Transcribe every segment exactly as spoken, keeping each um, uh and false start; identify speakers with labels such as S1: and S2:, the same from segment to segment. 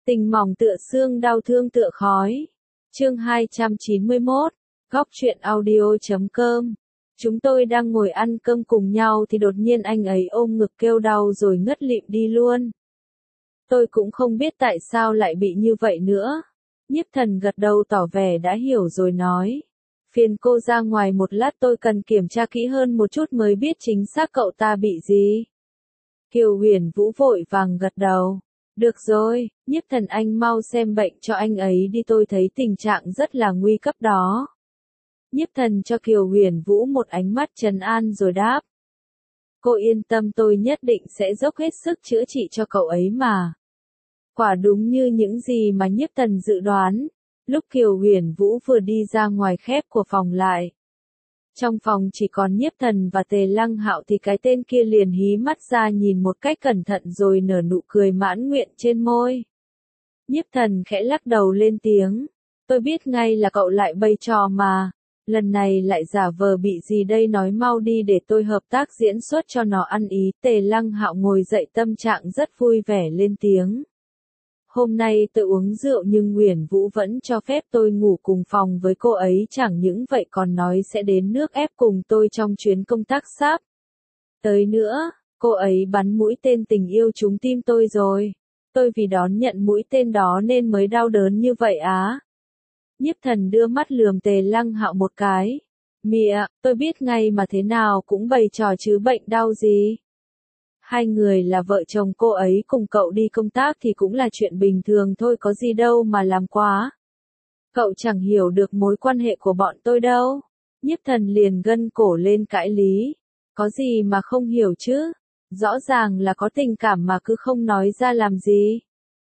S1: Tình mỏng tựa xương, đau thương tựa khói. Chương hai trăm chín mươi mốt, Góc truyện audio chấm com. Chúng tôi đang ngồi ăn cơm cùng nhau thì đột nhiên anh ấy ôm ngực kêu đau rồi ngất lịm đi luôn. Tôi cũng không biết tại sao lại bị như vậy nữa. Nhiếp Thần gật đầu tỏ vẻ đã hiểu rồi nói. Phiền cô ra ngoài một lát, tôi cần kiểm tra kỹ hơn một chút mới biết chính xác cậu ta bị gì. Kiều Huyền Vũ vội vàng gật đầu. Được rồi, Nhiếp Thần anh mau xem bệnh cho anh ấy đi, tôi thấy tình trạng rất là nguy cấp đó. Nhiếp Thần cho Kiều Huyền Vũ một ánh mắt trấn an rồi đáp. Cô yên tâm, tôi nhất định sẽ dốc hết sức chữa trị cho cậu ấy mà. Quả đúng như những gì mà Nhiếp Thần dự đoán. Lúc Kiều Huyền Vũ vừa đi ra ngoài khép của phòng lại. Trong phòng chỉ còn Nhiếp Thần và Tề Lăng Hạo thì cái tên kia liền hí mắt ra nhìn một cách cẩn thận rồi nở nụ cười mãn nguyện trên môi. Nhiếp Thần khẽ lắc đầu lên tiếng. Tôi biết ngay là cậu lại bày trò mà. Lần này lại giả vờ bị gì đây, nói mau đi để tôi hợp tác diễn xuất cho nó ăn ý. Tề Lăng Hạo ngồi dậy tâm trạng rất vui vẻ lên tiếng. Hôm nay tôi uống rượu nhưng Huyền Vũ vẫn cho phép tôi ngủ cùng phòng với cô ấy, chẳng những vậy còn nói sẽ đến nước ép cùng tôi trong chuyến công tác sắp tới nữa. Cô ấy bắn mũi tên tình yêu trúng tim tôi rồi. Tôi vì đón nhận mũi tên đó nên mới đau đớn như vậy á. Nhiếp Thần đưa mắt lườm Tề Lăng Hạo một cái. Mịa, tôi biết ngay mà, thế nào cũng bày trò chứ bệnh đau gì. Hai người là vợ chồng, cô ấy cùng cậu đi công tác thì cũng là chuyện bình thường thôi, có gì đâu mà làm quá. Cậu chẳng hiểu được mối quan hệ của bọn tôi đâu. Nhiếp Thần liền gân cổ lên cãi lý. Có gì mà không hiểu chứ? Rõ ràng là có tình cảm mà cứ không nói ra làm gì.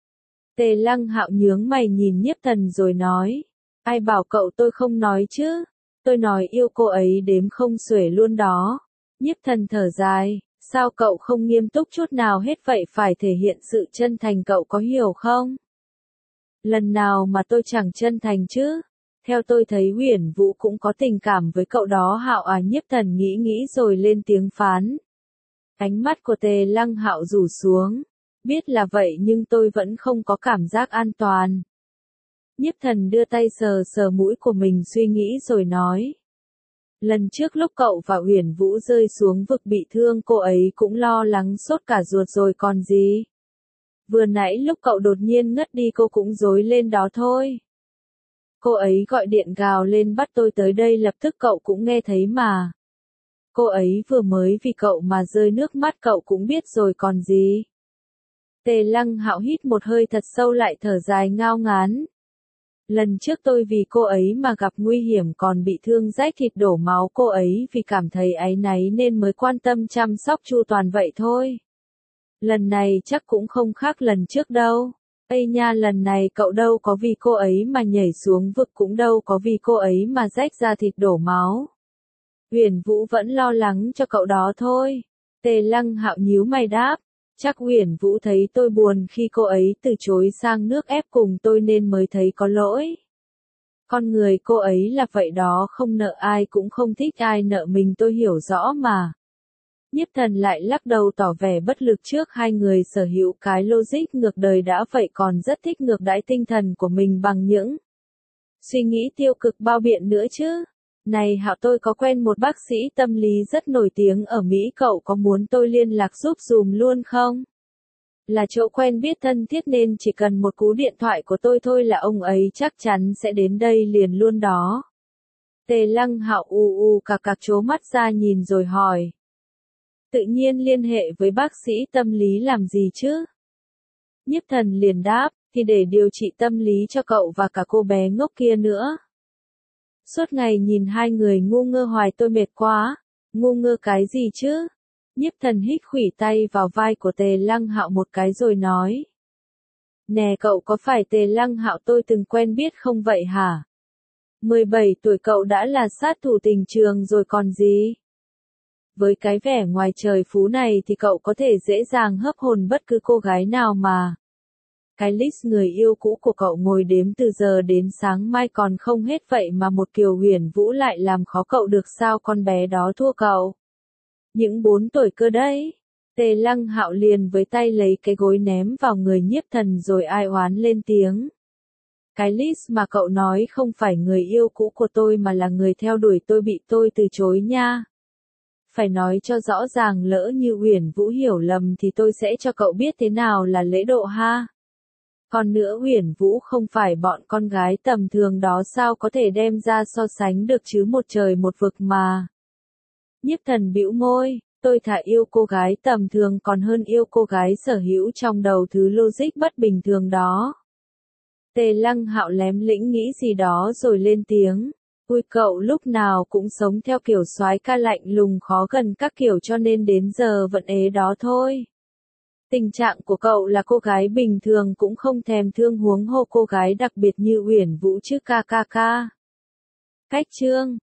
S1: Tề Lăng Hạo nhướng mày nhìn Nhiếp Thần rồi nói. Ai bảo cậu tôi không nói chứ? Tôi nói yêu cô ấy đếm không xuể luôn đó. Nhiếp Thần thở dài. Sao cậu không nghiêm túc chút nào hết vậy, phải thể hiện sự chân thành, cậu có hiểu không? Lần nào mà tôi chẳng chân thành chứ? Theo tôi thấy Huyền Vũ cũng có tình cảm với cậu đó Hạo à. Nhiếp Thần nghĩ nghĩ rồi lên tiếng phán. Ánh mắt của Tề Lăng Hạo rủ xuống. Biết là vậy nhưng tôi vẫn không có cảm giác an toàn. Nhiếp Thần đưa tay sờ sờ mũi của mình suy nghĩ rồi nói. Lần trước lúc cậu và Huyền Vũ rơi xuống vực bị thương, cô ấy cũng lo lắng sốt cả ruột rồi còn gì. Vừa nãy lúc cậu đột nhiên ngất đi cô cũng rối lên đó thôi. Cô ấy gọi điện gào lên bắt tôi tới đây lập tức, cậu cũng nghe thấy mà. Cô ấy vừa mới vì cậu mà rơi nước mắt, cậu cũng biết rồi còn gì. Tề Lăng Hạo hít một hơi thật sâu lại thở dài ngao ngán. Lần trước tôi vì cô ấy mà gặp nguy hiểm còn bị thương rách thịt đổ máu, cô ấy vì cảm thấy áy náy nên mới quan tâm chăm sóc chu toàn vậy thôi. Lần này chắc cũng không khác lần trước đâu. Ây nha, lần này cậu đâu có vì cô ấy mà nhảy xuống vực, cũng đâu có vì cô ấy mà rách ra thịt đổ máu. Huyền Vũ vẫn lo lắng cho cậu đó thôi. Tề Lăng Hạo nhíu mày đáp. Chắc Huyền Vũ thấy tôi buồn khi cô ấy từ chối sang nước ép cùng tôi nên mới thấy có lỗi. Con người cô ấy là vậy đó, không nợ ai cũng không thích ai nợ mình, tôi hiểu rõ mà. Nhiếp Thần lại lắc đầu tỏ vẻ bất lực trước hai người sở hữu cái logic ngược đời đã vậy còn rất thích ngược đãi tinh thần của mình bằng những suy nghĩ tiêu cực bao biện nữa chứ. Này Hạo, tôi có quen một bác sĩ tâm lý rất nổi tiếng ở Mỹ, cậu có muốn tôi liên lạc giúp dùm luôn không? Là chỗ quen biết thân thiết nên chỉ cần một cú điện thoại của tôi thôi là ông ấy chắc chắn sẽ đến đây liền luôn đó. Tề Lăng Hạo u u cạc cạc trố mắt ra nhìn rồi hỏi. Tự nhiên liên hệ với bác sĩ tâm lý làm gì chứ? Nhiếp Thần liền đáp, thì để điều trị tâm lý cho cậu và cả cô bé ngốc kia nữa. Suốt ngày nhìn hai người ngu ngơ hoài tôi mệt quá. Ngu ngơ cái gì chứ? Nhiếp Thần hít khuỷu tay vào vai của Tề Lăng Hạo một cái rồi nói. Nè, cậu có phải Tề Lăng Hạo tôi từng quen biết không vậy hả? mười bảy tuổi cậu đã là sát thủ tình trường rồi còn gì? Với cái vẻ ngoài trời phú này thì cậu có thể dễ dàng hấp hồn bất cứ cô gái nào mà. Cái list người yêu cũ của cậu ngồi đếm từ giờ đến sáng mai còn không hết vậy mà một Kiều Huyền Vũ lại làm khó cậu được sao, con bé đó thua cậu. Những bốn tuổi cơ đấy. Tề Lăng Hạo liền với tay lấy cái gối ném vào người Nhiếp Thần rồi ai oán lên tiếng. Cái Liz mà cậu nói không phải người yêu cũ của tôi mà là người theo đuổi tôi bị tôi từ chối nha. Phải nói cho rõ ràng lỡ như Uyển Vũ hiểu lầm thì tôi sẽ cho cậu biết thế nào là lễ độ ha. Còn nữa Uyển Vũ không phải bọn con gái tầm thường đó sao có thể đem ra so sánh được chứ một trời một vực mà. Nhiếp Thần bĩu môi, tôi thà yêu cô gái tầm thường còn hơn yêu cô gái sở hữu trong đầu thứ logic bất bình thường đó. Tề Lăng Hạo lém lĩnh nghĩ gì đó rồi lên tiếng. Ui cậu lúc nào cũng sống theo kiểu soái ca lạnh lùng khó gần các kiểu cho nên đến giờ vẫn ế đó thôi. Tình trạng của cậu là cô gái bình thường cũng không thèm thương huống hồ cô gái đặc biệt như Uyển Vũ chứ ca ca ca. Cách chương